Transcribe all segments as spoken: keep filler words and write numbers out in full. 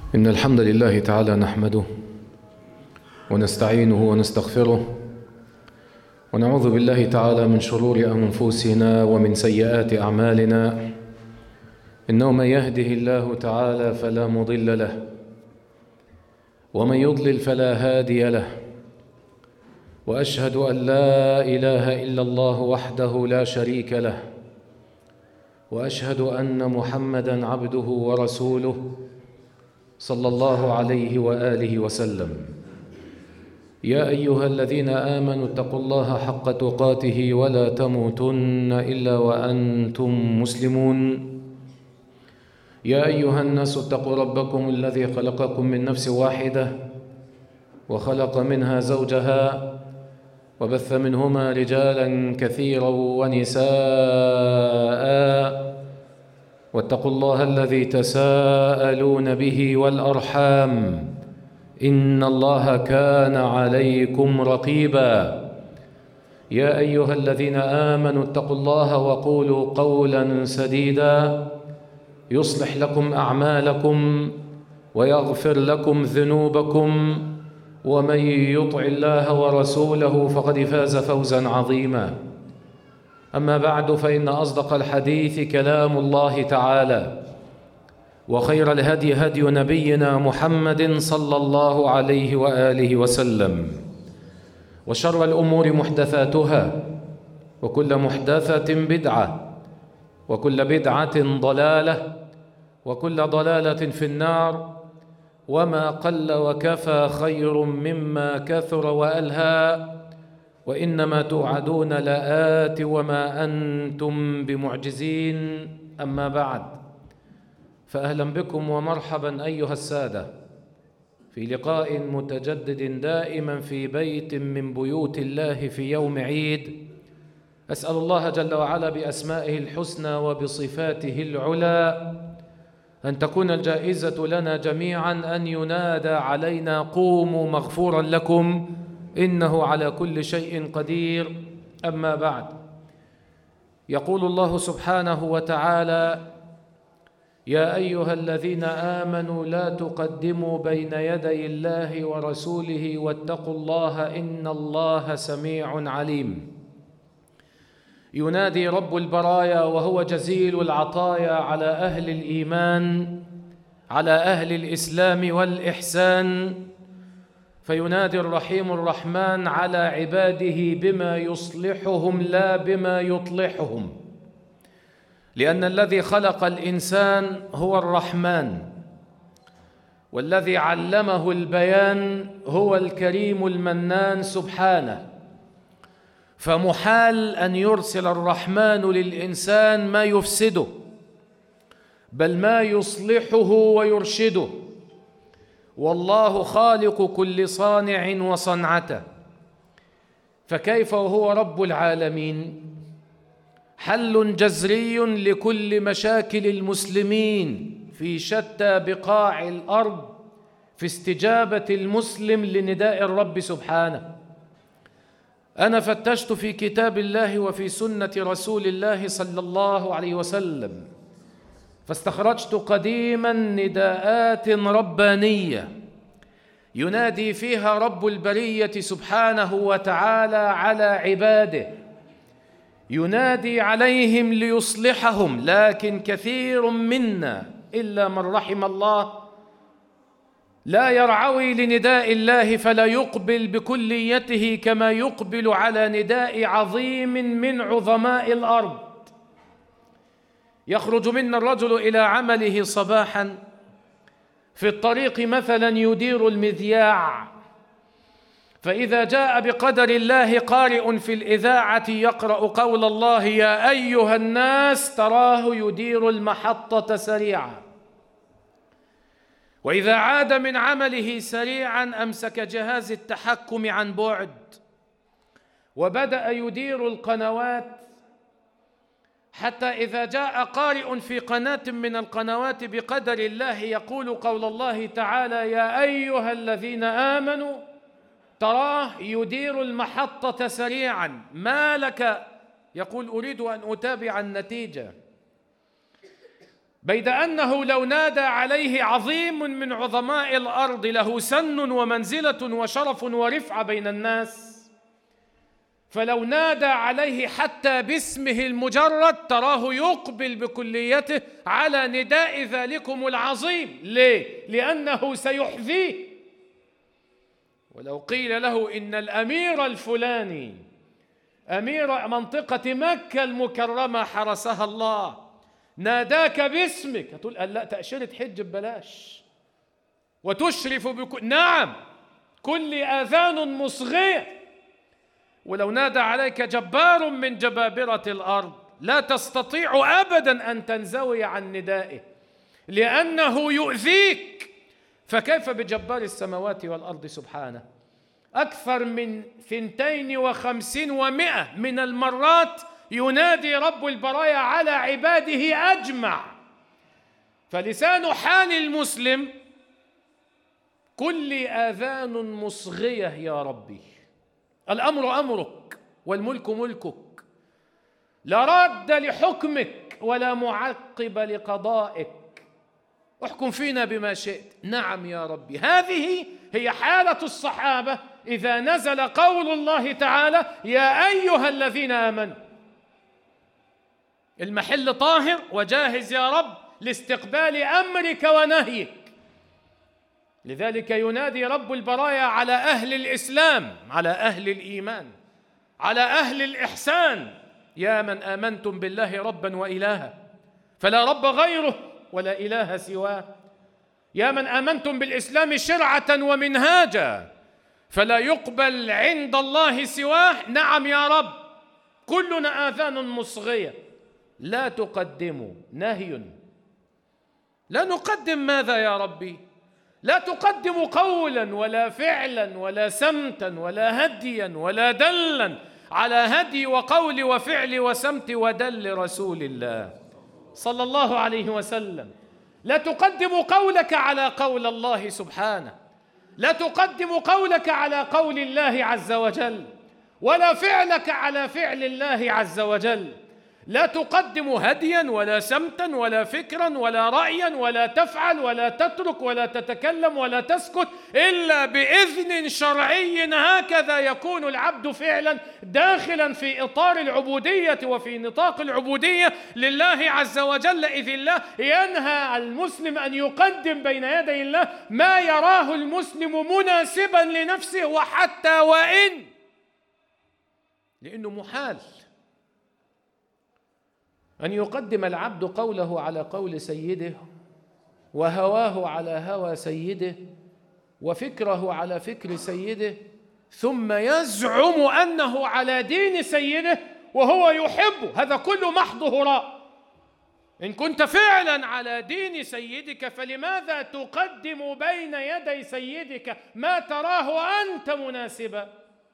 إن الحمد لله تعالى نحمده ونستعينه ونستغفره ونعوذ بالله تعالى من شرور أنفسنا ومن سيئات أعمالنا. إنه من يهده الله تعالى فلا مضل له ومن يضلل فلا هادي له، وأشهد أن لا إله إلا الله وحده لا شريك له، وأشهد أن محمدًا عبده ورسوله صلى الله عليه وآله وسلم. يا أيها الذين آمنوا اتقوا الله حق تقاته ولا تموتن إلا وأنتم مسلمون. يا أيها الناس اتقوا ربكم الذي خلقكم من نفس واحدة وخلق منها زوجها وبث منهما رجالا كثيرا ونساء، واتقوا الله الذي تساءلون به والأرحام إن الله كان عليكم رقيبا. يا أيها الذين آمنوا اتقوا الله وقولوا قولا سديدا يصلح لكم أعمالكم ويغفر لكم ذنوبكم، ومن يطع الله ورسوله فقد فاز فوزا عظيما. أما بعد، فإن أصدق الحديث كلام الله تعالى، وخير الهدي هدي نبينا محمد صلى الله عليه وآله وسلم، وشر الأمور محدثاتها، وكل محدثة بدعة، وكل بدعة ضلالة، وكل ضلالة في النار. وما قل وكفى خير مما كثر وألهى، وإنما توعدون لآت وما أنتم بمعجزين. أما بعد، فأهلا بكم ومرحبا أيها السادة في لقاء متجدد دائما في بيت من بيوت الله في يوم عيد. أسأل الله جل وعلا بأسمائه الحسنى وبصفاته العلى أن تكون الجائزة لنا جميعا أن ينادى علينا قوموا مغفورا لكم إنه على كل شيء قدير. أما بعد، يقول الله سبحانه وتعالى: يا أيها الذين آمنوا لا تقدموا بين يدي الله ورسوله واتقوا الله إن الله سميع عليم. ينادي رب البرايا وهو جزيل العطايا على أهل الإيمان، على أهل الإسلام والإحسان، فينادي الرحيم الرحمن على عباده بما يصلحهم لا بما يطلحهم، لأن الذي خلق الإنسان هو الرحمن، والذي علمه البيان هو الكريم المنان سبحانه. فمحال أن يرسل الرحمن للإنسان ما يفسده، بل ما يصلحه ويرشده. والله خالق كل صانع وصنعته، فكيف وهو رب العالمين؟ حل جذري لكل مشاكل المسلمين في شتى بقاع الأرض في استجابة المسلم لنداء الرب سبحانه. أنا فتشت في كتاب الله وفي سنة رسول الله صلى الله عليه وسلم، فاستخرجت قديما نداءات ربانية ينادي فيها رب البرية سبحانه وتعالى على عباده، ينادي عليهم ليصلحهم. لكن كثير منا إلا من رحم الله لا يرعوي لنداء الله فلا يقبل بكليته كما يقبل على نداء عظيم من عظماء الأرض. يخرج منا الرجل إلى عمله صباحا، في الطريق مثلا يدير المذياع، فإذا جاء بقدر الله قارئ في الإذاعة يقرأ قول الله: يا أيها الناس، تراه يدير المحطة سريعا. وإذا عاد من عمله سريعا أمسك جهاز التحكم عن بعد وبدأ يدير القنوات، حتى إذا جاء قارئ في قناة من القنوات بقدر الله يقول قول الله تعالى: يا أيها الذين آمنوا، تراه يدير المحطة سريعا. ما لك؟ يقول: أريد أن أتابع النتيجة. بيد أنه لو نادى عليه عظيم من عظماء الأرض له سن ومنزلة وشرف ورفعة بين الناس، فلو نادى عليه حتى باسمه المجرد تراه يقبل بكليته على نداء ذلكم العظيم. ليه؟ لأنه سيحذيه. ولو قيل له إن الأمير الفلاني أمير منطقة مكة المكرمة حرسها الله ناداك باسمك، هتقول لا تأشيرة حج ببلاش وتشرف بك. نعم، كل آذان مصغية. ولو نادى عليك جبار من جبابرة الأرض لا تستطيع أبدا أن تنزوي عن ندائه لأنه يؤذيك، فكيف بجبار السماوات والأرض سبحانه؟ أكثر من ثنتين وخمسين ومئة من المرات ينادي رب البرايا على عباده أجمع. فلسان حال المسلم كل آذان مصغية يا ربي، الأمر أمرك والملك ملكك، لا راد لحكمك ولا معقب لقضائك، احكم فينا بما شئت. نعم يا ربي. هذه هي حالة الصحابة إذا نزل قول الله تعالى يا أيها الذين آمنوا. المحل طاهر وجاهز يا رب لاستقبال أمرك ونهيك. لذلك ينادي رب البرايا على أهل الإسلام، على أهل الإيمان، على أهل الإحسان: يا من آمنتم بالله ربا وإلها فلا رب غيره ولا إله سواه، يا من آمنتم بالإسلام شرعة ومنهاجا فلا يقبل عند الله سواه. نعم يا رب، كلنا آذان مصغية. لا تقدموا، نهي. لا نقدم ماذا يا ربي؟ لا تقدم قولا ولا فعلا ولا سمتا ولا هديا ولا دلا على هدي وقول وفعل وسمت ودل رسول الله صلى الله عليه وسلم. لا تقدم قولك على قول الله سبحانه، لا تقدم قولك على قول الله عز وجل، ولا فعلك على فعل الله عز وجل. لا تقدم هديا ولا سمتا ولا فكرا ولا رأيا، ولا تفعل ولا تترك ولا تتكلم ولا تسكت إلا بإذن شرعي. هكذا يكون العبد فعلا داخلا في إطار العبودية وفي نطاق العبودية لله عز وجل، إذ الله ينهى المسلم أن يقدم بين يدي الله ما يراه المسلم مناسبا لنفسه، وحتى وإن، لأنه محال أن يقدم العبد قوله على قول سيده، وهواه على هوى سيده، وفكره على فكر سيده، ثم يزعم أنه على دين سيده وهو يحبه. هذا كله محض هراء. إن كنت فعلا على دين سيدك فلماذا تقدم بين يدي سيدك ما تراه أنت مناسبا؟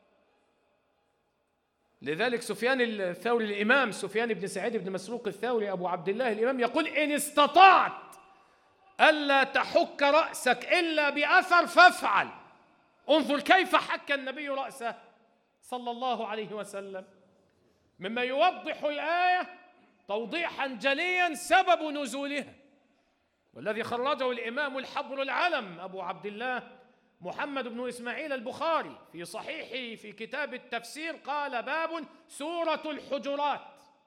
لذلك سفيان الثوري، الإمام سفيان بن سعيد بن مسروق الثوري أبو عبد الله الإمام، يقول إن استطعت ألا تحك رأسك إلا بأثر فافعل. انظر كيف حك النبي رأسه صلى الله عليه وسلم، مما يوضح الآية توضيحا جليا سبب نزولها، والذي خرجه الإمام الحبر العلم أبو عبد الله محمد بن إسماعيل البخاري في صحيحه في كتاب التفسير، قال باب سورة الحجرات.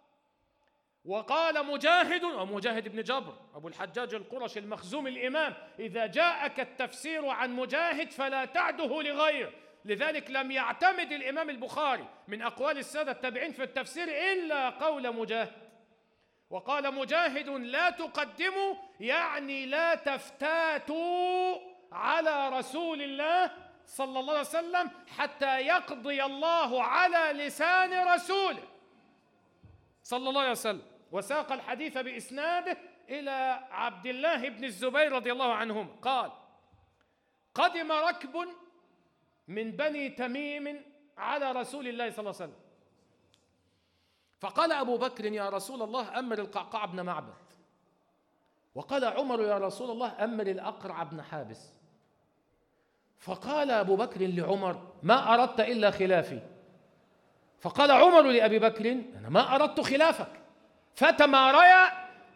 وقال مجاهد، ومجاهد بن جبر أبو الحجاج القرشي المخزوم الإمام: إذا جاءك التفسير عن مجاهد فلا تعده لغيره. لذلك لم يعتمد الإمام البخاري من أقوال السادة التابعين في التفسير إلا قول مجاهد. وقال مجاهد: لا تقدموا يعني لا تفتاتوا على رسول الله صلى الله عليه وسلم حتى يقضي الله على لسان رسوله صلى الله عليه وسلم. وساق الحديث بإسناده إلى عبد الله بن الزبير رضي الله عنهما قال: قدم ركب من بني تميم على رسول الله صلى الله عليه وسلم، فقال أبو بكر: يا رسول الله أمر القعقاع بن معبد. وقال عمر: يا رسول الله أمر الأقرع بن حابس. فقال أبو بكر لعمر: ما أردت إلا خلافي. فقال عمر لأبي بكر: أنا ما أردت خلافك. فتماريا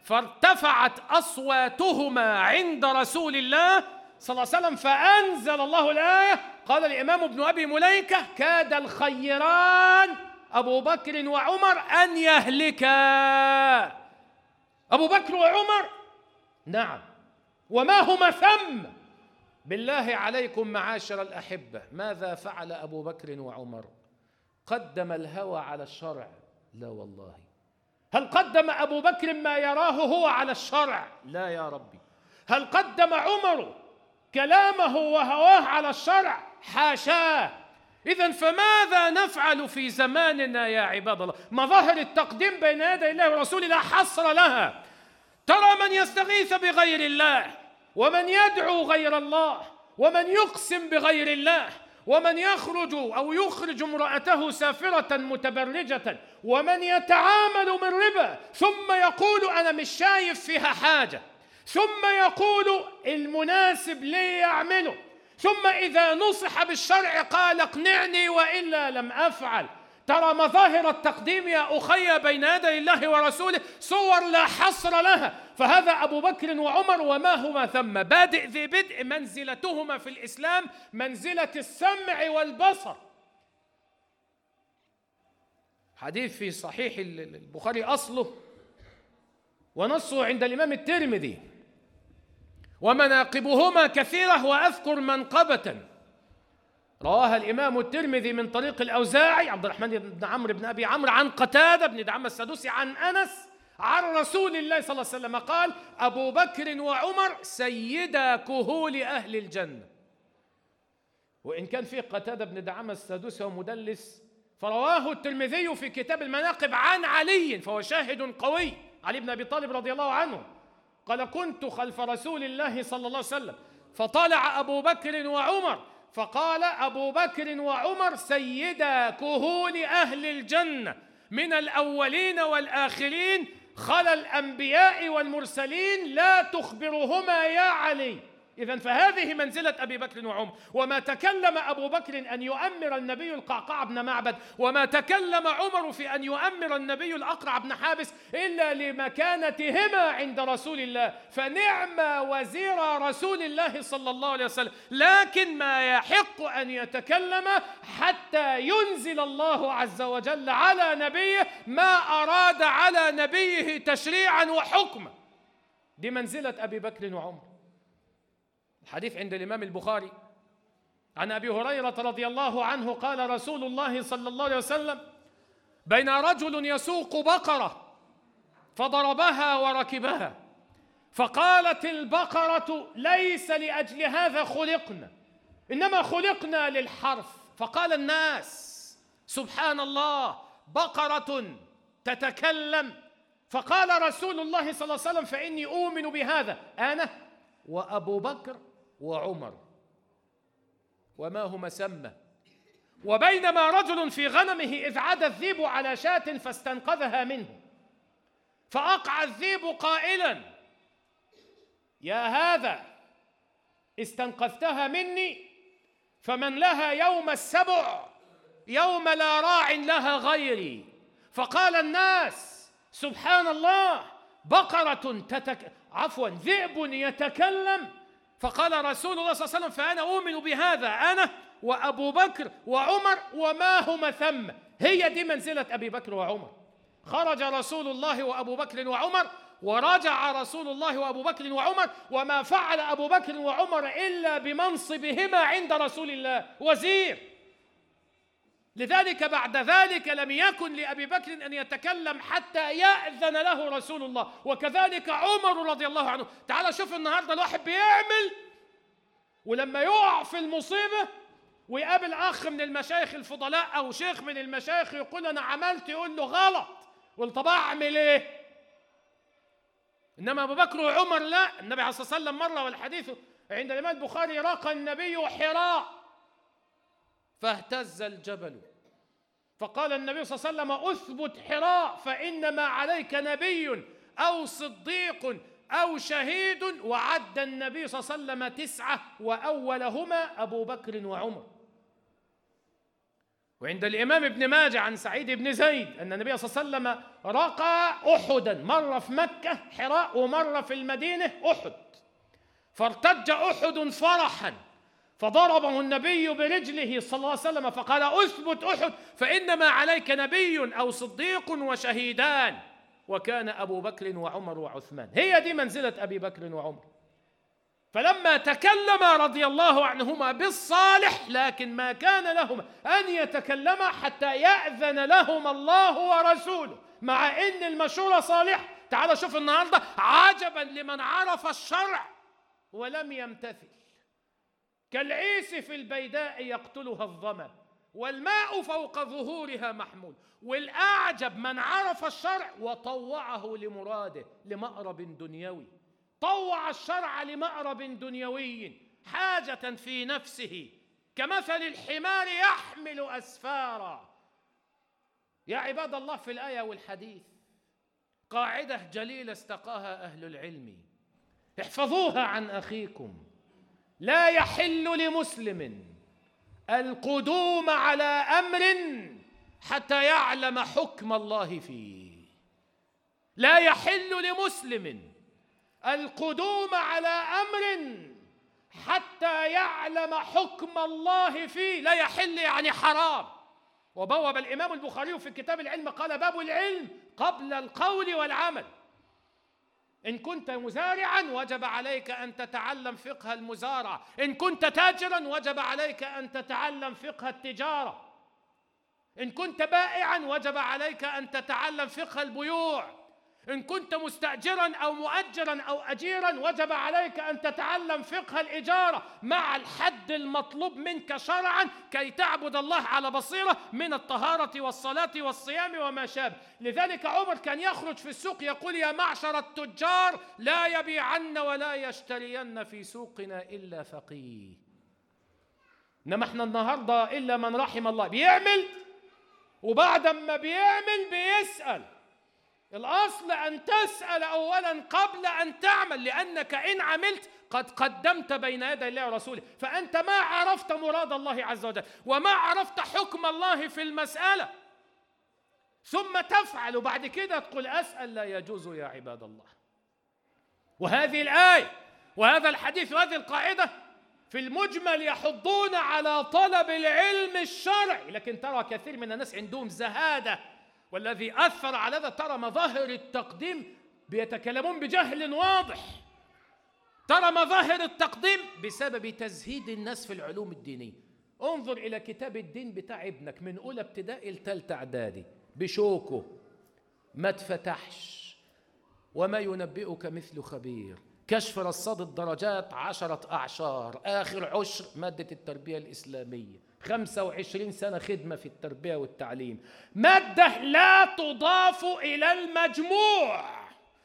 فارتفعت أصواتهما عند رسول الله صلى الله عليه وسلم، فأنزل الله الآية. قال الإمام ابن أبي مليكة: كاد الخيران أبو بكر وعمر أن يهلكا. أبو بكر وعمر، نعم، وما هما ثم. بالله عليكم معاشر الأحبة، ماذا فعل أبو بكر وعمر؟ قدم الهوى على الشرع؟ لا والله. هل قدم أبو بكر ما يراه هو على الشرع؟ لا يا ربي. هل قدم عمر كلامه وهواه على الشرع؟ حاشاه. إذن فماذا نفعل في زماننا يا عباد الله؟ مظاهر التقديم بين يدي الله ورسوله لا حصر لها. ترى من يستغيث بغير الله، ومن يدعو غير الله، ومن يقسم بغير الله، ومن يخرج أو يخرج امرأته سافرة متبرجة، ومن يتعامل من ربا ثم يقول أنا مش شايف فيها حاجة، ثم يقول المناسب لي يعمله، ثم إذا نصح بالشرع قال اقنعني وإلا لم أفعل. ترى مظاهر التقديم يا أخي بين يدي الله ورسوله صور لا حصر لها. فهذا أبو بكر وعمر وما هما ثم، بادئ ذي بدء، منزلتهما في الإسلام منزلة السمع والبصر. حديث في صحيح البخاري أصله ونصه عند الإمام الترمذي، ومناقبهما كثيرة وأذكر منقبة رواها الإمام الترمذي من طريق الأوزاعي عبد الرحمن بن عمرو بن أبي عمرو عن قتادة بن دعامة السدوسي عن أنس عن رسول الله صلى الله عليه وسلم قال: أبو بكر وعمر سيدا كهول أهل الجنة. وإن كان فيه قتادة بن دعامة السدوسي ومدلس، فرواه الترمذي في كتاب المناقب عن علي، فهو شاهد قوي، علي بن أبي طالب رضي الله عنه قال: كنت خلف رسول الله صلى الله عليه وسلم فطلع أبو بكر وعمر فقال: أبو بكر وعمر سيدا كهول أهل الجنة من الأولين والآخرين، خلا الأنبياء والمرسلين، لا تخبرهما يا علي. إذن فهذه منزلة أبي بكر وعمر. وما تكلم أبو بكر أن يؤمر النبي القعقاع بن معبد، وما تكلم عمر في أن يؤمر النبي الأقرع بن حابس، إلا لمكانتهما عند رسول الله، فنعم وزير رسول الله صلى الله عليه وسلم. لكن ما يحق أن يتكلم حتى ينزل الله عز وجل على نبيه ما أراد على نبيه تشريعا وحكما. دي منزلة أبي بكر وعمر. الحديث عند الإمام البخاري عن أبي هريرة رضي الله عنه قال رسول الله صلى الله عليه وسلم: بين رجل يسوق بقرة فضربها وركبها، فقالت البقرة: ليس لأجل هذا خلقنا، إنما خلقنا للحرث. فقال الناس: سبحان الله، بقرة تتكلم. فقال رسول الله صلى الله عليه وسلم: فإني أؤمن بهذا أنا وأبو بكر وعمر وما هما سمى. وبينما رجل في غنمه إذ عدا الذئب على شاة فاستنقذها منه، فأقع الذئب قائلا: يا هذا استنقذتها مني، فمن لها يوم السبع يوم لا راع لها غيري. فقال الناس: سبحان الله، بقرة تتك... عفوا ذئب يتكلم. فقال رسول الله صلى الله عليه وسلم: فأنا أؤمن بهذا أنا وأبو بكر وعمر وما هما ثم. هي دي منزلة أبي بكر وعمر. خرج رسول الله وأبو بكر وعمر، ورجع رسول الله وأبو بكر وعمر، وما فعل أبو بكر وعمر إلا بمنصبهما عند رسول الله وزير. لذلك بعد ذلك لم يكن لأبي بكر أن يتكلم حتى يأذن له رسول الله، وكذلك عمر رضي الله عنه. تعال شوف النهاردة الواحد بيعمل، ولما يقع في المصيبة ويقابل أخ من المشايخ الفضلاء أو شيخ من المشايخ يقول أنا عملت، يقول له غلط، قل طب أعمل إيه؟ إنما أبو بكر وعمر لا. النبي عليه الصلاة والسلام مرة، والحديث عند الإمام البخاري، رقى النبي حراء فاهتز الجبل، فقال النبي صلى الله عليه وسلم: أثبت حراء فإنما عليك نبي أو صديق أو شهيد. وعد النبي صلى الله عليه وسلم تسعة، وأولهما أبو بكر وعمر. وعند الإمام ابن ماجه عن سعيد بن زيد أن النبي صلى الله عليه وسلم رقى أحدا، مرة في مكة حراء ومرة في المدينة أحد، فارتج أحد فرحا فضربه النبي برجله صلى الله عليه وسلم فقال: أثبت أحد فإنما عليك نبي أو صديق وشهيدان، وكان أبو بكر وعمر وعثمان. هي دي منزلة أبي بكر وعمر. فلما تكلم رضي الله عنهما بالصالح، لكن ما كان لهما أن يتكلما حتى يأذن لهما الله ورسوله، مع أن المشورة صالح. تعال شوف النهاردة، عجبا لمن عرف الشرع ولم يمتثل، كالعيس في البيداء يقتلها الظما والماء فوق ظهورها محمول. والأعجب من عرف الشرع وطوعه لمراده، لمأرب دنيوي، طوع الشرع لمأرب دنيوي حاجة في نفسه، كمثل الحمار يحمل أسفارا. يا عباد الله، في الآية والحديث قاعدة جليلة استقاها أهل العلم، احفظوها عن أخيكم: لا يحل لمسلم القدوم على أمر حتى يعلم حكم الله فيه. لا يحل لمسلم القدوم على أمر حتى يعلم حكم الله فيه. لا يحل يعني حرام. وبوب الإمام البخاري في كتاب العلم قال: باب العلم قبل القول والعمل. إن كنت مزارعا وجب عليك أن تتعلم فقه المزارعة، إن كنت تاجرا وجب عليك أن تتعلم فقه التجارة، إن كنت بائعا وجب عليك أن تتعلم فقه البيوع، إن كنت مستأجرا أو مؤجرا أو أجيرا وجب عليك أن تتعلم فقه الإجارة، مع الحد المطلوب منك شرعا كي تعبد الله على بصيرة من الطهارة والصلاة والصيام وما شابه. لذلك عمر كان يخرج في السوق يقول: يا معشر التجار لا يبيعن ولا يشترين في سوقنا إلا فقيه. إنما احنا النهاردة إلا من رحم الله بيعمل، وبعد ما بيعمل بيسأل. الأصل أن تسأل أولا قبل أن تعمل، لأنك إن عملت قد قدمت بين يدي الله ورسوله، فأنت ما عرفت مراد الله عز وجل وما عرفت حكم الله في المسألة، ثم تفعل وبعد كده تقول أسأل. لا يجوز يا عباد الله. وهذه الآية وهذا الحديث وهذه القاعدة في المجمل يحضون على طلب العلم الشرعي، لكن ترى كثير من الناس عندهم زهادة، والذي أثر على هذا ترى مظاهر التقديم بيتكلمون بجهل واضح. ترى مظاهر التقديم بسبب تزهيد الناس في العلوم الدينية. انظر إلى كتاب الدين بتاع ابنك من أولى ابتدائي لثالثة إعدادي بشوكه، ما اتفتحش. وما ينبئك مثل خبير، كشف رصاد الدرجات عشرة أعشار، آخر عشر مادة التربية الإسلامية، خمسة وعشرين سنة خدمة في التربية والتعليم، مادة لا تضاف إلى المجموع.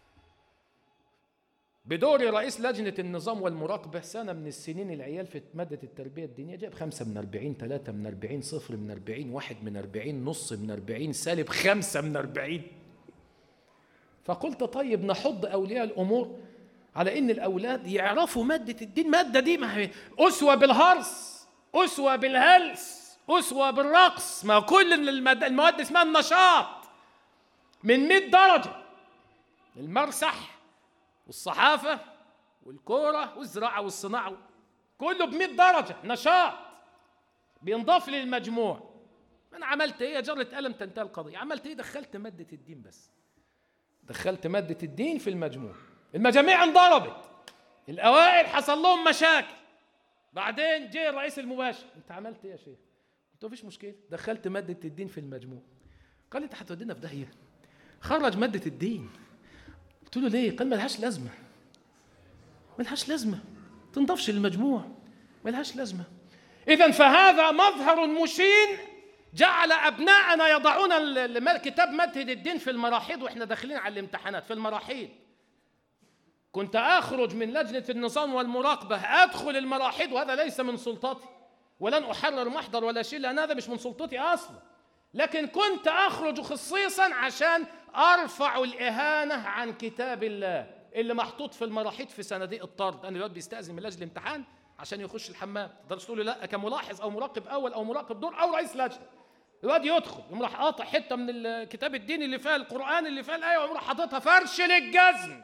بدوري رئيس لجنة النظام والمراقبة سنة من السنين العيال في مادة التربية الدينية جاب خمسة من أربعين، ثلاثة من أربعين، صفر من أربعين، واحد من أربعين، نص من أربعين، سالب خمسة من أربعين. فقلت طيب نحض أولياء الأمور على إن الأولاد يعرفوا مادة الدين. مادة دي ما هي أسوة بالهرس، أسوة بالهلس، أسوة بالرقص، ما كل المواد اسمها النشاط من مئة درجة، المرسح والصحافة والكورة والزراعة والصناعة كله بمئة درجة نشاط بينضاف للمجموع. أنا عملت إيه؟ جرة قلم تنتهي القضية. عملت إيه؟ دخلت مادة الدين، بس دخلت مادة الدين في المجموع. المجاميع انضربت، الأوائل حصل لهم مشاكل، بعدين جه الرئيس المباشر: أنت عملت إيه يا شيخ؟ قلت له مفيش مشكلة، دخلت مادة الدين في المجموع. قال لي أنت هتودينا في داهية، خرج مادة الدين. قلت له ليه؟ قال ملهاش لازمة، ملهاش لازمة، تنضافش للمجموع، ملهاش لازمة. إذن فهذا مظهر مشين جعل أبناءنا يضعون كتاب مادة الدين في المراحيض وإحنا داخلين على الامتحانات في المراحيض. كنت أخرج من لجنة النظام والمراقبة أدخل المراحيض، وهذا ليس من سلطتي، ولن أحرر محضر ولا شيء لأن هذا مش من سلطتي أصلا، لكن كنت أخرج خصيصا عشان أرفع الإهانة عن كتاب الله اللي محطوط في المراحيض في صناديق الطرد. أنا دلوقتي بيستأذن من لجنة الامتحان عشان يخش الحمام، تقدرش تقول له لا كملاحظ أو مراقب أول أو مراقب دور أو رئيس لجنة، الواد يدخل يقوم راح قاطع حته من الكتاب الديني اللي فيها القرآن اللي فيها الآية ويقوم راح حاططها فرش للجزم.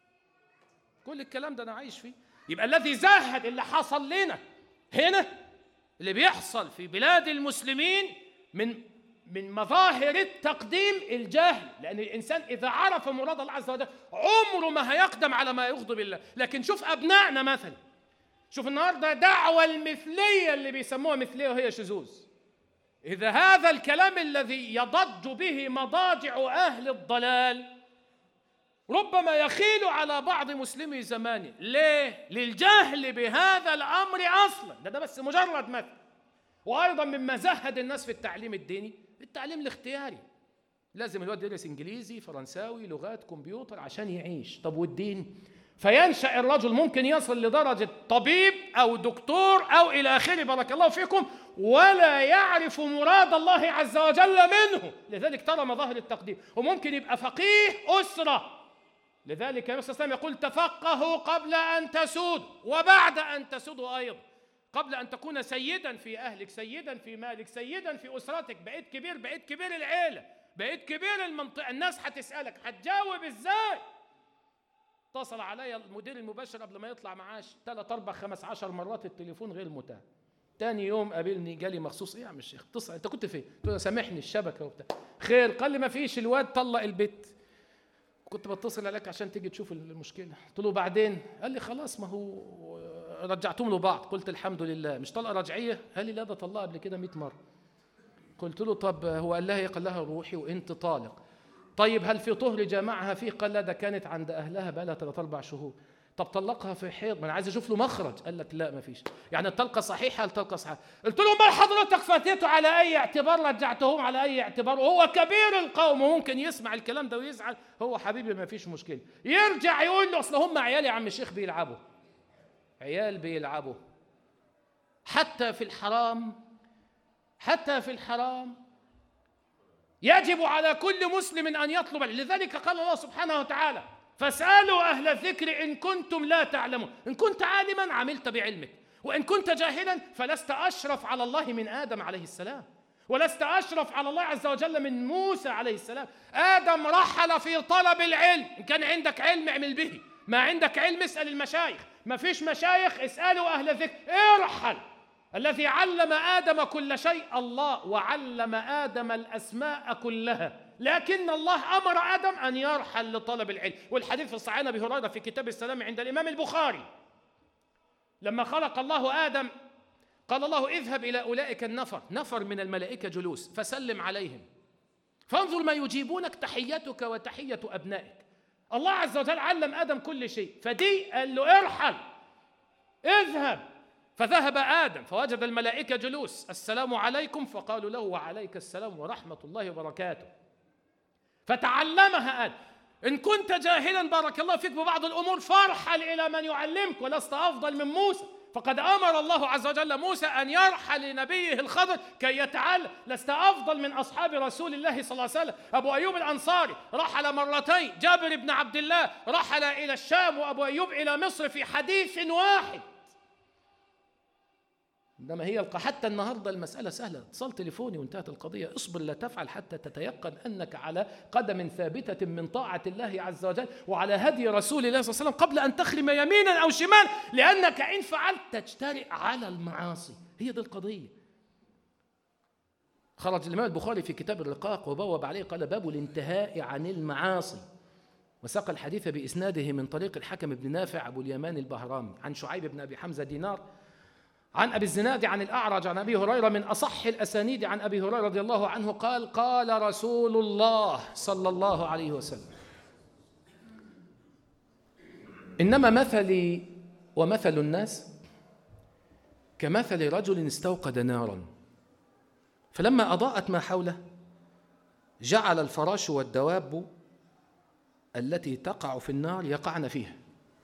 كل الكلام ده أنا عايش فيه. يبقى الذي زهد اللي حصل لنا هنا، اللي بيحصل في بلاد المسلمين من من مظاهر التقديم الجهل، لأن الإنسان إذا عرف مراد الله عز وجل عمره ما هيقدم على ما يغضب الله. لكن شوف أبنائنا مثلا، شوف النهارده دعوة المثلية اللي بيسموها مثلية وهي شذوذ. إذا هذا الكلام الذي يضج به مضاجع أهل الضلال ربما يخيل على بعض مسلمي زمانه. ليه؟ للجهل بهذا الأمر أصلا. ده, ده بس مجرد مثل. وأيضا مما زهد الناس في التعليم الديني التعليم الاختياري. لازم الواد يدرس إنجليزي، فرنساوي، لغات، كمبيوتر عشان يعيش. طب والدين؟ فينشأ الرجل ممكن يصل لدرجة طبيب أو دكتور أو إلى آخره بارك الله فيكم، ولا يعرف مراد الله عز وجل منه. لذلك ترى مظاهر التقديم. وممكن يبقى فقيه أسرة. لذلك النبي صلى الله عليه وسلم يقول تفقهوا قبل أن تسودوا وبعد أن تسودوا أيضا. قبل أن تكون سيدا في أهلك، سيدا في مالك، سيدا في أسرتك، بقيت كبير، بقيت كبير العيلة، بقيت كبير المنطقة، الناس هتسألك هتجاوب إزاي؟ اتصل علي المدير المباشر قبل ما يطلع معاش ثلاث أربع خمس عشر مرات التليفون غير متاح. تاني يوم قابلني جالي مخصوص. إيه يا عم الشيخ؟ اتصل، أنت كنت فين؟ قلت له سامحني الشبكة وبتاع. خير؟ قال لي ما فيش، الواد طلق البيت. كنت بتصل عليك عشان تيجي تشوف المشكلة. قلت له بعدين؟ قال لي خلاص ما هو رجعتهم له بعض. قلت الحمد لله. مش طلقة رجعية؟ قال لي لا ده طلقها قبل كده مئة مرة. قلت له طب هو قال لها ايه؟ قال لها روحي وانت طالق. طيب هل في طهر جامعها فيه؟ قال لا ده كانت عند اهلها بقى لها ثلاث اربع شهور. طب طلقها في حيض؟ ما انا عايز اشوف له مخرج. قال لك لا ما فيش. يعني الطلقه صحيحه؟ الطلقه صحيحه. قلت له امال حضرتك فاتته على اي اعتبار؟ رجعتهم على اي اعتبار؟ وهو كبير القوم وممكن يسمع الكلام ده ويزعل. هو حبيبي ما فيش مشكله. يرجع يقول له اصل هم عيال يا عم الشيخ بيلعبوا. عيال بيلعبوا حتى في الحرام، حتى في الحرام يجب على كل مسلم أن يطلب. لذلك قال الله سبحانه وتعالى فاسألوا أهل الذكر إن كنتم لا تعلمون. إن كنت عالما عملت بعلمك، وإن كنت جاهلا فلست أشرف على الله من آدم عليه السلام، ولست أشرف على الله عز وجل من موسى عليه السلام. آدم رحل في طلب العلم. إن كان عندك علم اعمل به، ما عندك علم اسأل المشايخ، ما فيش مشايخ اسألوا أهل الذكر. ارحل. الذي علم آدم كل شيء الله، وعلم آدم الأسماء كلها، لكن الله أمر آدم أن يرحل لطلب العلم. والحديث في الصحيح أبي هريرة في كتاب السلام عند الإمام البخاري، لما خلق الله آدم قال الله اذهب إلى أولئك النفر، نفر من الملائكة جلوس، فسلم عليهم فانظر ما يجيبونك تحيتك وتحية أبنائك. الله عز وجل علم آدم كل شيء، فدي قال له ارحل اذهب. فذهب آدم فوجد الملائكة جلوس، السلام عليكم، فقالوا له وعليك السلام ورحمة الله وبركاته. فتعلمها آدم. إن كنت جاهلا بارك الله فيك ببعض الأمور فارحل إلى من يعلمك، ولست أفضل من موسى، فقد أمر الله عز وجل موسى أن يرحل لنبيه الخضر كي يتعلم. لست أفضل من أصحاب رسول الله صلى الله عليه وسلم. أبو أيوب الأنصاري رحل مرتين، جابر بن عبد الله رحل إلى الشام، وأبو أيوب إلى مصر في حديث واحد. إنما هي حتى النهاردة المسألة سهلة، اتصال تليفوني وانتهت القضية. اصبر لا تفعل حتى تتيقن أنك على قدم ثابتة من طاعة الله عز وجل وعلى هدي رسول الله صلى الله عليه وسلم قبل أن تخرم يمينا أو شمال، لأنك إن فعلت تجترئ على المعاصي. هي دي القضية. خرج الإمام البخاري في كتاب الرقاق وبوب عليه قال باب الانتهاء عن المعاصي، وساق الحديث بإسناده من طريق الحكم بن نافع أبو اليمان البهرامي عن شعيب بن أبي حمزة دينار عن أبي الزناد عن الأعرج عن أبي هريرة من أصح الأسانيد عن أبي هريرة رضي الله عنه قال قال رسول الله صلى الله عليه وسلم إنما مثلي ومثل الناس كمثل رجل استوقد نارا فلما أضاءت ما حوله جعل الفراش والدواب التي تقع في النار يقعن فيها،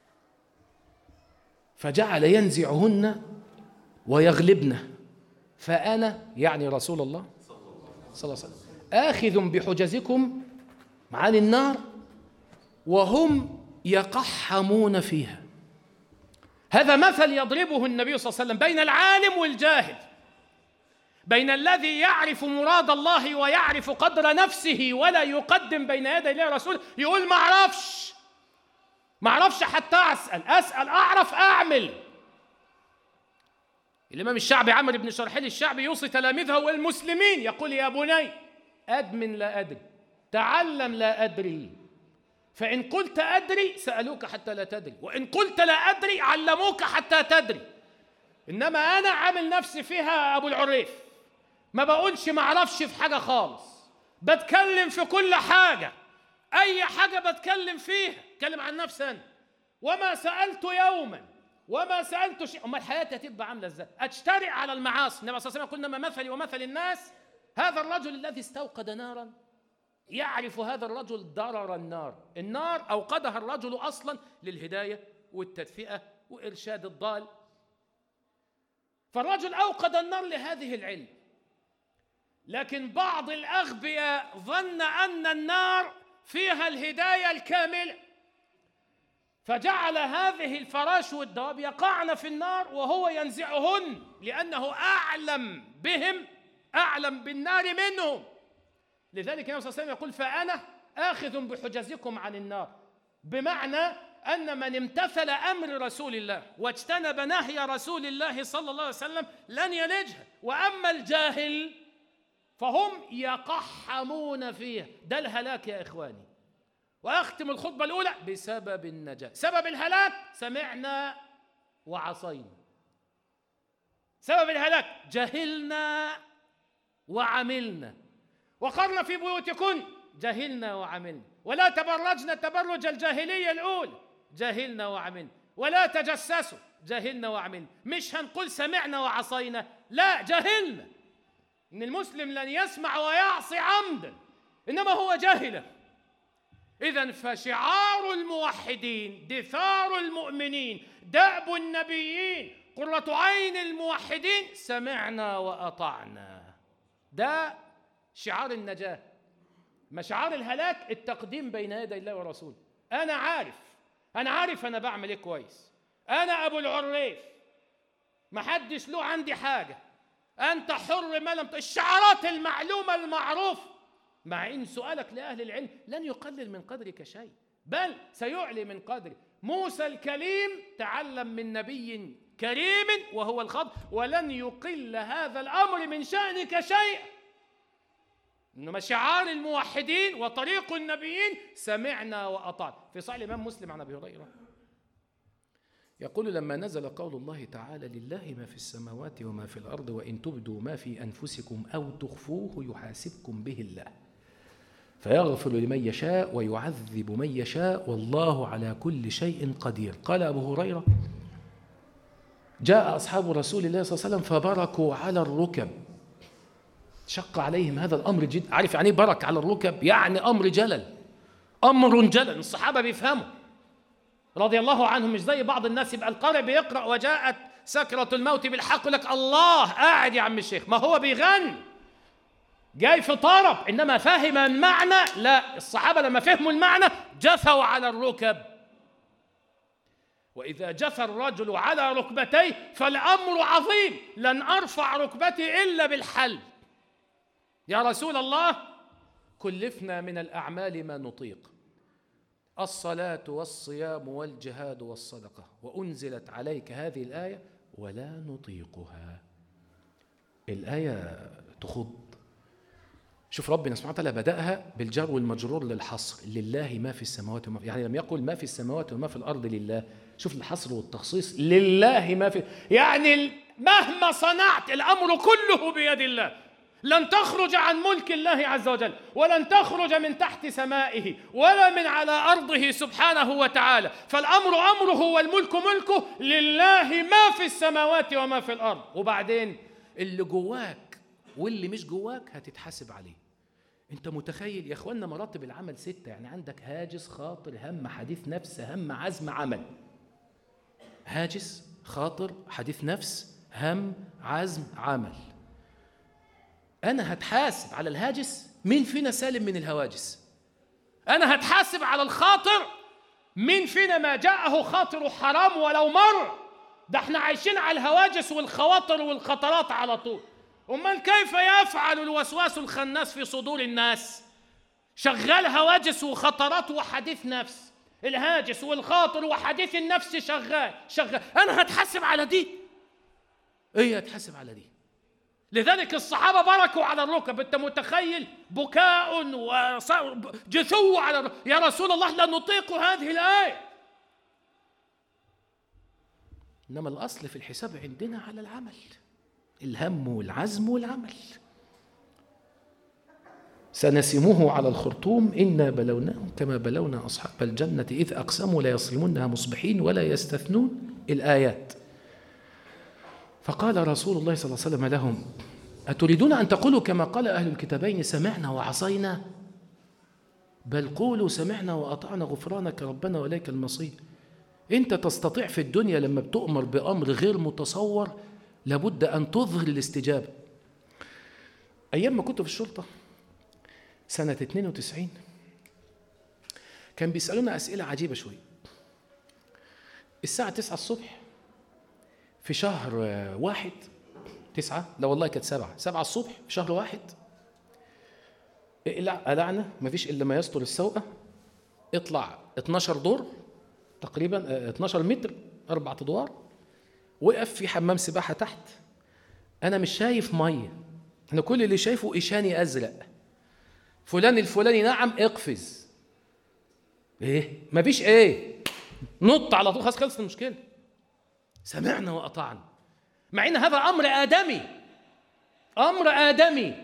فجعل ينزعهن ويغلبن، فأنا يعني رسول الله صلى الله عليه وسلم آخذ بحجزكم عن النار وهم يقحمون فيها. هذا مثل يضربه النبي صلى الله عليه وسلم بين العالم والجاهل، بين الذي يعرف مراد الله ويعرف قدر نفسه ولا يقدم بين يدي الله رسول، يقول ما اعرفش ما اعرفش حتى اسال اسال اعرف اعمل. الامام الشعبي عمرو بن شرحيل الشعبي يوصي تلاميذه والمسلمين يقول يا بني ادمن لا ادري، تعلم لا ادري، فان قلت ادري سالوك حتى لا تدري، وان قلت لا ادري علموك حتى تدري. انما انا عامل نفسي فيها ابو العريف، ما بقولش ما اعرفش في حاجه خالص، بتكلم في كل حاجه، اي حاجه بتكلم فيها، اتكلم عن نفسي انا. وما سالت يوما وما سالت شيء. امال حياتي هتبقى عامله ازاي؟ اتشترئ على المعاصي. النبي صلى الله عليه وسلم قلنا ما مثلي ومثل الناس هذا الرجل الذي استوقد نارا يعرف هذا الرجل ضرر النار. النار اوقدها الرجل اصلا للهدايه والتدفئه وارشاد الضال، فالرجل اوقد النار لهذه العلم. لكن بعض الأغبياء ظن أن النار فيها الهداية الكاملة، فجعل هذه الفراش والدواب يقعن في النار وهو ينزعهن، لأنه أعلم بهم، أعلم بالنار منهم. لذلك النبي صلى الله عليه وسلم يقول فأنا آخذ بحجزكم عن النار، بمعنى أن من امتثل أمر رسول الله واجتنب نهي رسول الله صلى الله عليه وسلم لن يلجها. وأما الجاهل فهم يقحمون فيها، ده الهلاك يا إخواني. وأختم الخطبة الأولى بسبب النجاة. سبب الهلاك سمعنا وعصينا. سبب الهلاك جهلنا وعملنا. وقرنا في بيوتكن جهلنا وعملنا. ولا تبرجنا تبرج الجاهلية الأولى، جهلنا وعملنا. ولا تجسسوا، جهلنا وعملنا. مش هنقول سمعنا وعصينا، لا، جهلنا. إن المسلم لن يسمع ويعصي عمدا، إنما هو جاهلا. إذن فشعار الموحدين، دثار المؤمنين، دأب النبيين، قرة عين الموحدين، سمعنا وأطعنا. ده شعار النجاة. ما شعار الهلاك؟ التقديم بين يدي الله ورسوله. أنا عارف أنا عارف أنا بعمل إيه كويس، أنا أبو العريف، ما حدش له عندي حاجة، أنت حر ما لم. الشعارات المعلومة المعروفة. مع إن سؤالك لأهل العلم لن يقلل من قدرك شيء، بل سيعلي من قدرك. موسى الكليم تعلم من نبي كريم وهو الخضر، ولن يقل هذا الأمر من شأنك شيء. إنما شعار الموحدين وطريق النبيين سمعنا وأطعنا. في صحيح الإمام مسلم عن أبي هريرة يقول لما نزل قول الله تعالى لله ما في السماوات وما في الأرض وإن تبدوا ما في أنفسكم أو تخفوه يحاسبكم به الله فيغفر لمن يشاء ويعذب من يشاء والله على كل شيء قدير. قال أبو هريرة جاء أصحاب رسول الله صلى الله عليه وسلم فبركوا على الركب، شق عليهم هذا الأمر جدا. عارف يعني برك على الركب؟ يعني أمر جلل، أمر جلل. الصحابة بيفهموا رضي الله عنهم، مش زي بعض الناس يبقى القارئ بيقرأ وجاءت سكرة الموت بالحق يقول لك الله قاعد يا عم الشيخ، ما هو بيغني جاي في طرب، إنما فهم المعنى. لا، الصحابة لما فهموا المعنى جثوا على الركب. وإذا جثى الرجل على ركبتيه فالأمر عظيم، لن أرفع ركبتي إلا بالحل. يا رسول الله كلفنا من الأعمال ما نطيق، الصلاة والصيام والجهاد والصدقة، وأنزلت عليك هذه الآية ولا نطيقها. الآية تخض. شوف ربنا سبحانه وتعالى بدأها بالجر والمجرور للحصر، لله ما في السماوات وما في، يعني لم يقل ما في السماوات وما في الأرض لله. شوف الحصر والتخصيص، لله ما في، يعني مهما صنعت الأمر كله بيد الله. لن تخرج عن ملك الله عز وجل، ولن تخرج من تحت سمائه ولا من على أرضه سبحانه وتعالى. فالأمر أمره والملك ملكه، لله ما في السماوات وما في الأرض. وبعدين اللي جواك واللي مش جواك هتتحاسب عليه. انت متخيل يا اخوانا مراتب العمل ستة؟ يعني عندك هاجس، خاطر، هم، حديث نفس، هم، عزم، عمل. هاجس، خاطر، حديث نفس، هم، عزم، عمل. أنا هتحاسب على الهاجس، مين فينا سالم من الهواجس؟ أنا هتحاسب على الخاطر، مين فينا ما جاءه خاطر حرام ولو مر؟ ده احنا عايشين على الهواجس والخواطر والخطرات على طول. أمال كيف يفعل الوسواس الخناس في صدور الناس؟ شغال هواجس وخطرات وحديث نفس، الهاجس والخاطر وحديث النفس شغال شغال. أنا هتحاسب على دي؟ إيه هتحاسب على دي؟ لذلك الصحابة بركوا على الركب. أنت متخيل؟ بكاء وجثو على الركب. يا رسول الله لا نطيق هذه الآية. إنما الأصل في الحساب عندنا على العمل، الهم والعزم والعمل. سنسمه على الخرطوم إنا بلوناهم كما بلونا أصحاب الجنة إذ أقسموا لا يصرمونها مصبحين ولا يستثنون، الآيات. فقال رسول الله صلى الله عليه وسلم لهم: أتريدون أن تقولوا كما قال أهل الكتابين سمعنا وعصينا؟ بل قولوا سمعنا وأطعنا غفرانك ربنا وإليك المصير. أنت تستطيع في الدنيا لما بتؤمر بأمر غير متصور لابد أن تظهر الاستجابة. أيام ما كنت في الشرطة سنة اثنين وتسعين كان بيسألونا أسئلة عجيبة شوي. الساعة تسعة الصبح في شهر واحد تسعة، لا والله كانت سبعة سبعة الصبح في شهر واحد، قلعنا مفيش إلا ما يستر السوقة، اطلع اتناشر دور تقريبا اتناشر متر أربع أدوار، وقف في حمام سباحة تحت. أنا مش شايف مية، أنا كل اللي شايفه إيشاني أزرق، فلان الفلاني نعم اقفز، إيه مفيش إيه، نط على طول، خلاص خلصت المشكلة. سمعنا وأطعنا، مع إن هذا أمر آدمي، أمر آدمي.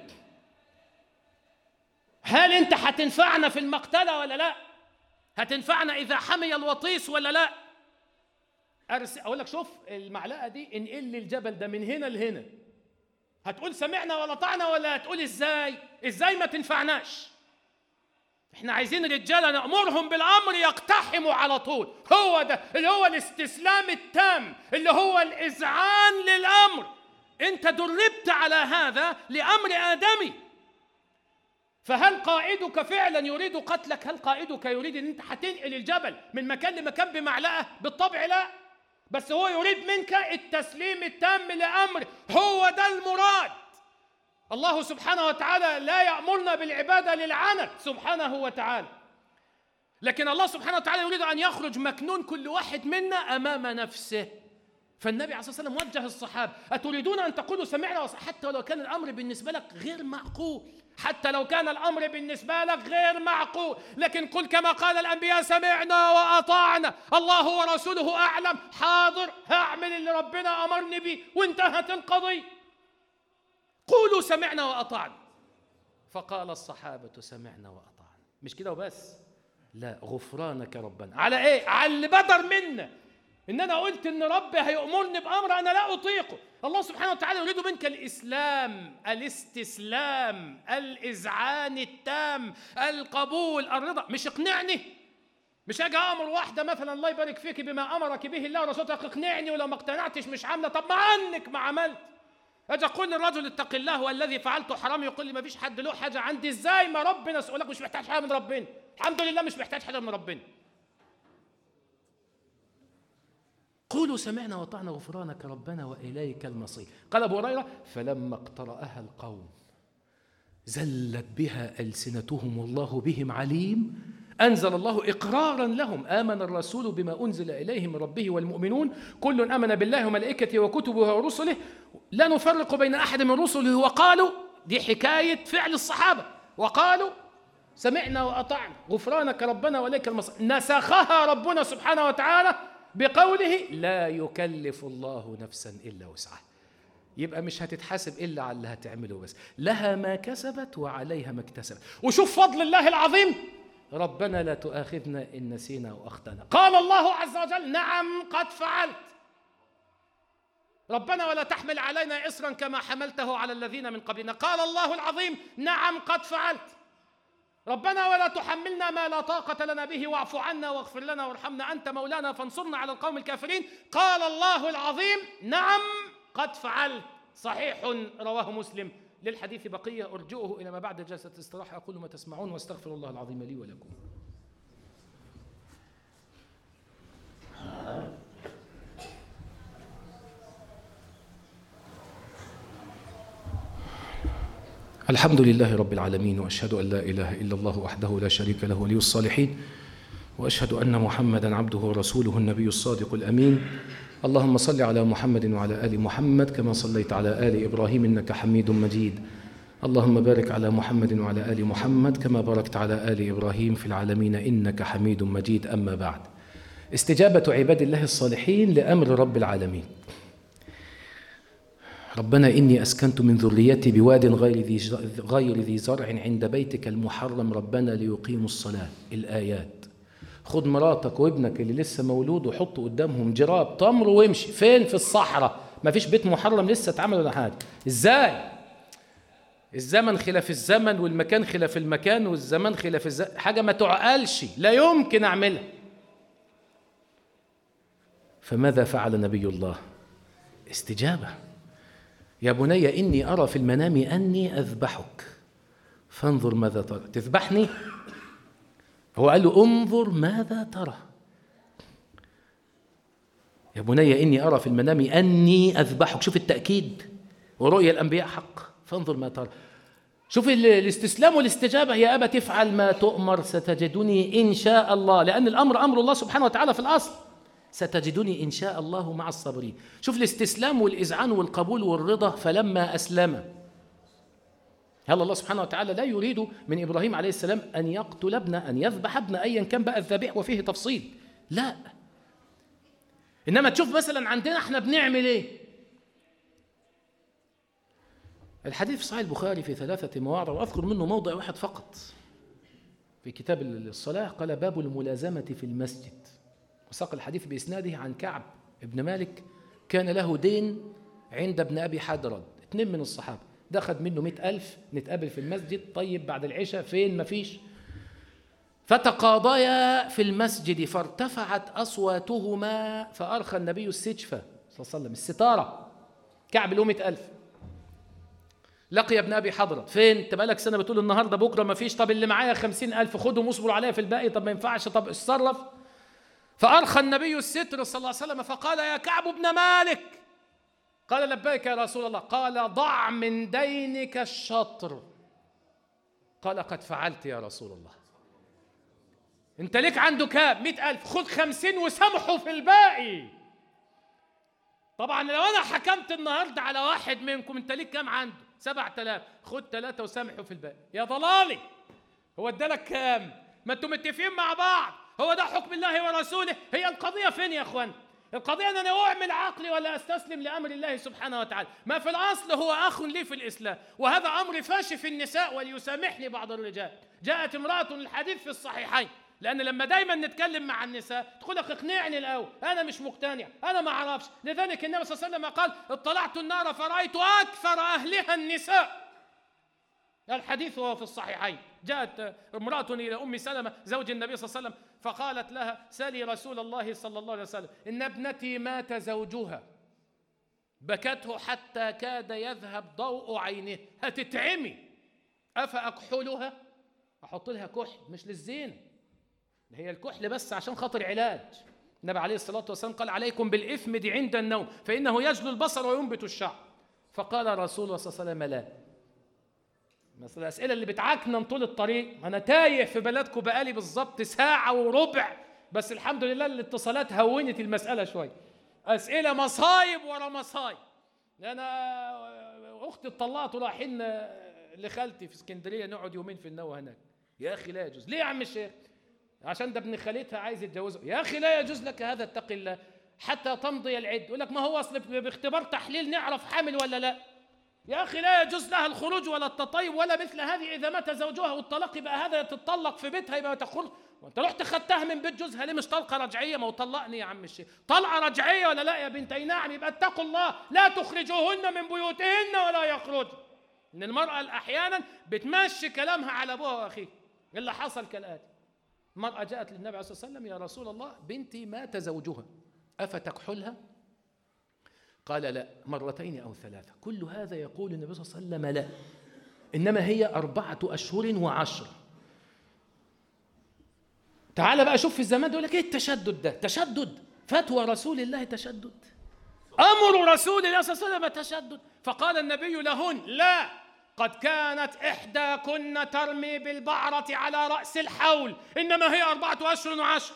هل أنت هتنفعنا في المقتلة ولا لا؟ هتنفعنا إذا حمي الوطيس ولا لا؟ أقول لك شوف المعلقة دي انقل لي الجبل ده من هنا لهنا، هتقول سمعنا ولا طعنا ولا هتقول إزاي؟ إزاي ما تنفعناش؟ إحنا عايزين رجالة نأمرهم بالأمر يقتحموا على طول، هو ده اللي هو الاستسلام التام، اللي هو الإذعان للأمر. أنت دربت على هذا لأمر آدمي. فهل قائدك فعلا يريد قتلك؟ هل قائدك يريد أن أنت هتنقل الجبل من مكان لمكان بمعلقة؟ بالطبع لا، بس هو يريد منك التسليم التام لأمر، هو ده المراد. الله سبحانه وتعالى لا يأمرنا بالعبادة للعنت سبحانه وتعالى، لكن الله سبحانه وتعالى يريد أن يخرج مكنون كل واحد منا أمام نفسه. فالنبي عليه الصلاة والسلام وجه الصحابة: أتريدون أن تقولوا سمعنا وأطعنا؟ حتى لو كان الأمر بالنسبة لك غير معقول، حتى لو كان الأمر بالنسبة لك غير معقول، لكن قل كما قال الأنبياء: سمعنا وأطعنا، الله ورسوله أعلم، حاضر هعمل اللي ربنا أمرني به، وانتهت القضية. قولوا سمعنا وأطعنا. فقال الصحابة: سمعنا وأطعنا. مش كده وبس، لا، غفرانك ربنا. على إيه؟ على اللي بدر منا، إن أنا قلت إن ربي هيأمرني بأمر أنا لا أطيقه. الله سبحانه وتعالى يريد منك الإسلام، الاستسلام، الإذعان التام، القبول، الرضا. مش اقنعني، مش أجي أمر واحدة مثلا الله يبارك فيك بما أمرك به الله ورسوله اقنعني، ولو ما اقتنعتش مش عاملة. طب ما عنك ما عملت. أجي أقول للرجل اتق الله والذي فعلته حرام، يقول لي ما فيش حد له حاجة عندي. إزاي؟ ما ربنا سؤالك مش محتاج حاجة من ربنا. الحمد لله مش محتاج حاجة من ربنا. قولوا سمعنا وطعنا غفرانك ربنا وإليك المصير. قال أبو هريرة: فلما اقترأها القوم زلت بها ألسنتهم والله بهم عليم، أنزل الله إقرارا لهم: آمن الرسول بما أنزل إليه من ربه والمؤمنون كل آمن بالله وملائكته وكتبه ورسله لا نفرق بين أحد من رسله وقالوا، دي حكاية فعل الصحابة، وقالوا سمعنا وأطعنا غفرانك ربنا وإليك المصير. نسخها ربنا سبحانه وتعالى بقوله: لا يكلف الله نفسا إلا وسعها. يبقى مش هتتحاسب إلا على اللي هتعمله بس، لها ما كسبت وعليها ما اكتسبت. وشوف فضل الله العظيم: ربنا لا تؤاخذنا إن نسينا أو أخطأنا. قال الله عز وجل: نعم قد فعلت. ربنا ولا تحمل علينا إصرا كما حملته على الذين من قبلنا. قال الله العظيم: نعم قد فعلت. ربنا ولا تحملنا ما لا طاقة لنا به واعف عنا واغفر لنا وارحمنا أنت مولانا فانصرنا على القوم الكافرين. قال الله العظيم: نعم قد فعلت. صحيح رواه مسلم. للحديث بقية، أرجئه إلى ما بعد جلسة استراحة. أقول ما تسمعون واستغفر الله العظيم لي ولكم. الحمد لله رب العالمين، وأشهد أن لا إله إلا الله وحده لا شريك له ولي الصالحين، وأشهد أن محمدا عبده ورسوله النبي الصادق الأمين. اللهم صل على محمد وعلى آل محمد كما صليت على آل إبراهيم إنك حميد مجيد. اللهم بارك على محمد وعلى آل محمد كما باركت على آل إبراهيم في العالمين إنك حميد مجيد. أما بعد، استجابة عباد الله الصالحين لأمر رب العالمين. ربنا إني أسكنت من ذريتي بواد غير ذي غير ذي زرع عند بيتك المحرم ربنا ليقيموا الصلاة. الآيات. خد مراتك وابنك اللي لسه مولود وحط قدامهم جراب تمر وامشي. فين؟ في الصحراء، ما فيش بيت محرم لسه اتعمل ولا حاجة. إزاي؟ الزمن خلاف الزمن، والمكان خلاف المكان، والزمان خلاف الزمن، حاجة ما تعقلش، لا يمكن أعملها. فماذا فعل نبي الله؟ استجابة. يا بني إني أرى في المنام أني أذبحك فانظر ماذا ترى. تذبحني؟ هو قال له انظر ماذا ترى. يا بني إني أرى في المنام أني أذبحك، شوف التأكيد، ورؤيا الأنبياء حق، فانظر ما ترى. شوف الاستسلام والاستجابة. يا أبا تفعل ما تؤمر ستجدني إن شاء الله، لأن الأمر أمر الله سبحانه وتعالى في الأصل. ستجدني إن شاء الله مع الصابرين. شوف الاستسلام والإذعان والقبول والرضا. فلما أسلم، هل الله سبحانه وتعالى لا يريد من إبراهيم عليه السلام أن يقتل ابنه، أن يذبح ابنه، أيا كان بقى الذبيح وفيه تفصيل؟ لا. إنما تشوف مثلا عندنا احنا بنعمل إيه. الحديث في صحيح البخاري في ثلاثة مواضع، وأذكر منه موضع واحد فقط في كتاب الصلاة. قال باب الملازمة في المسجد، وساق الحديث بإسناده عن كعب ابن مالك كان له دين عند ابن أبي حدرد، اثنين من الصحابة، دخل منه مئة ألف، نتقابل في المسجد. طيب بعد العشاء فين؟ مفيش. فتقاضيا في المسجد فارتفعت أصواتهما فأرخى النبي السجفة صلى الله عليه وسلم، الستارة. كعب له مئة ألف، لقي ابن أبي حضرة. فين؟ انت بقالك سنة بتقول النهاردة بكرة مفيش. طب اللي معايا خمسين ألف خدهم واصبروا عليا في الباقي. طب ما ينفعش، طب اتصرف. فأرخى النبي الستر صلى الله عليه وسلم فقال يا كعب بن مالك. قال لبيك يا رسول الله. قال ضع من دينك الشطر. قال قد فعلت يا رسول الله. انت ليك عنده كام؟ مئة ألف، خد خمسين وسامحه في الباقي. طبعا لو انا حكمت النهارده على واحد منكم، انت ليك كام عنده؟ سبعة آلاف، خد ثلاثة وسامحه في الباقي. يا ضلالي، هو ادالك كام؟ ما انتم متفقين مع بعض. هو ده حكم الله ورسوله. هي القضية فين يا اخوان؟ القضية ان انا اعمل عقلي ولا استسلم لامر الله سبحانه وتعالى. ما في الاصل هو اخ لي في الاسلام، وهذا امر فاشي في النساء وليسامحني بعض الرجال. جاءت امرأة الحديث في الصحيحين، لأن لما دايما نتكلم مع النساء تقول لك اقنعني الأول، أنا مش مقتنع، أنا ما أعرفش. لذلك النبي صلى الله عليه وسلم قال اطلعت النار فرأيت أكثر أهلها النساء. الحديث هو في الصحيحين. جاءت امرأة إلى أم سلمة زوج النبي صلى الله عليه وسلم فقالت لها سالي رسول الله صلى الله عليه وسلم إن ابنتي مات زوجها، بكته حتى كاد يذهب ضوء عينه، هتتعمي، أفأكحلها؟ أحط لها كحل مش للزين، هي الكحل بس عشان خاطر علاج. النبي عليه الصلاة والسلام قال عليكم بالإفمد عند النوم فإنه يجلو البصر وينبت الشعر. فقال رسول الله صلى الله عليه وسلم لا. مثل الأسئلة اللي بتعكنن طول الطريق. أنا تايه في بلدكم بقالي بالظبط ساعة وربع، بس الحمد لله الاتصالات هونت المسألة شوية. أسئلة مصايب ورا مصايب. أنا أختي اتطلقت ورايحين لخالتي في اسكندرية نقعد يومين في النوى هناك. يا أخي لا يجوز. ليه يا عم الشيخ؟ عشان ده ابن خالتها عايز يتجوزه. يا أخي لا يجوز لك هذا، اتق الله حتى تمضي العد. يقول لك ما هو أصل باختبار تحليل نعرف حامل ولا لا. يا أخي لا يجوز لها الخروج ولا التطيب ولا مثل هذه. إذا مات زوجها والطلاق يبقى هذا تتطلق في بيتها يبقى تخرج. وأنت رحت خدتها من بيت جوزها ليه؟ مش طلقة رجعية؟ ما هو طلقني يا عم الشيخ. طلقة رجعية ولا لا يا بنتي؟ نعم. يبقى اتقوا الله لا تخرجوهن من بيوتهن ولا يخرج. إن المرأة أحيانا بتمشي كلامها على أبوها وأخيه. اللي حصل كالآتي: المرأة جاءت للنبي عليه الصلاة والسلام يا رسول الله بنتي مات زوجها أفتكحلها؟ قال لا، مرتين أو ثلاثة. كل هذا يقول النبي صلى الله عليه وسلم لا، إنما هي أربعة أشهر وعشر. تعال بقى شوف في الزمان ده يقول لك إيه التشدد ده؟ تشدد؟ فتوى رسول الله تشدد؟ أمر رسول الله صلى الله عليه وسلم تشدد؟ فقال النبي لهن لا، قد كانت إحداكن ترمي بالبعرة على رأس الحول، إنما هي أربعة أشهر وعشر.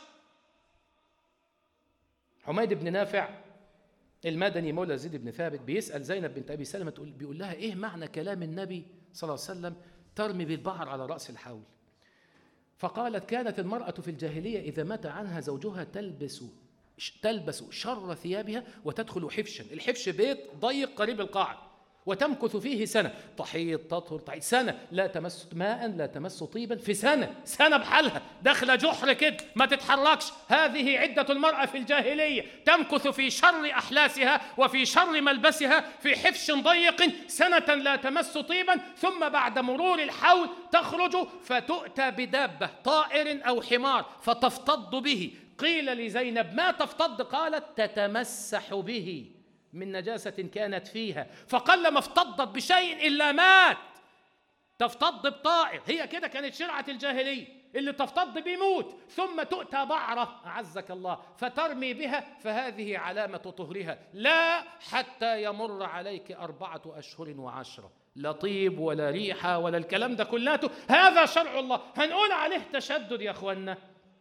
حميد بن نافع المدني مولى زيد بن ثابت بيسأل زينب بنت أبي سلمة، بيقول لها إيه معنى كلام النبي صلى الله عليه وسلم ترمي بالبعر على رأس الحول؟ فقالت: كانت المرأة في الجاهلية إذا مات عنها زوجها تلبس تلبس شر ثيابها وتدخل حفشا. الحفش بيت ضيق قريب القاعة، وتمكث فيه سنة، تحيض تطهر تعيد سنة، لا تمس ماء لا تمس طيبا في سنة، سنة بحالها داخلة جحر كده ما تتحركش. هذه عدة المرأة في الجاهلية، تمكث في شر أحلاسها وفي شر ملبسها في حفش ضيق سنة لا تمس طيبا، ثم بعد مرور الحول تخرج فتؤتى بدابة طائر أو حمار فتفتض به. قيل لزينب: ما تفتض؟ قالت: تتمسح به من نجاسة كانت فيها، فقلما افتضت بشيء إلا مات. تفتض بطائر، هي كده كانت شرعة الجاهلية، اللي تفتض بيموت. ثم تؤتى بعرة أعزك الله فترمي بها، فهذه علامة طهرها، لا حتى يمر عليك أربعة أشهر وعشرة، لا طيب ولا ريحة ولا الكلام ده كلاته. هذا شرع الله، هنقول عليه تشدد يا أخوانا؟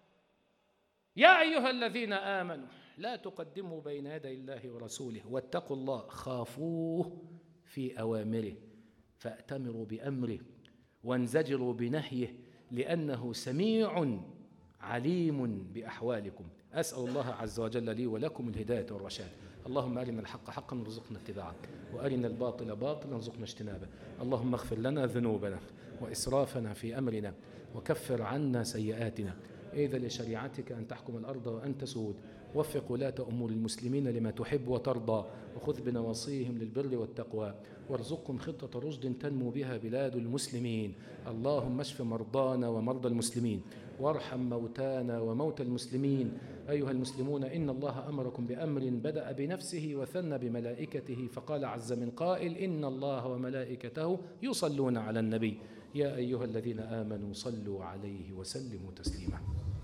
يا أيها الذين آمنوا لا تقدموا بين يدي الله ورسوله واتقوا الله، خافوه في أوامره فأتمروا بأمره وانزجروا بنهيه، لأنه سميع عليم بأحوالكم. أسأل الله عز وجل لي ولكم الهداية والرشاد. اللهم أرنا الحق حقا وارزقنا اتباعه، وأرنا الباطل باطلا وارزقنا اجتنابه. اللهم اغفر لنا ذنوبنا وإسرافنا في أمرنا، وكفر عنا سيئاتنا. إذا لشريعتك أن تحكم الأرض وأن تسود. وفق ولاة أمور المسلمين لما تحب وترضى، وخذ بنواصيهم للبر والتقوى، وارزقهم خطة رشد تنمو بها بلاد المسلمين. اللهم اشف مرضانا ومرضى المسلمين، وارحم موتانا وموتى المسلمين. أيها المسلمون، إن الله أمركم بأمر بدأ بنفسه وثنى بملائكته، فقال عز من قائل: إن الله وملائكته يصلون على النبي يا أيها الذين آمنوا صلوا عليه وسلموا تسليما.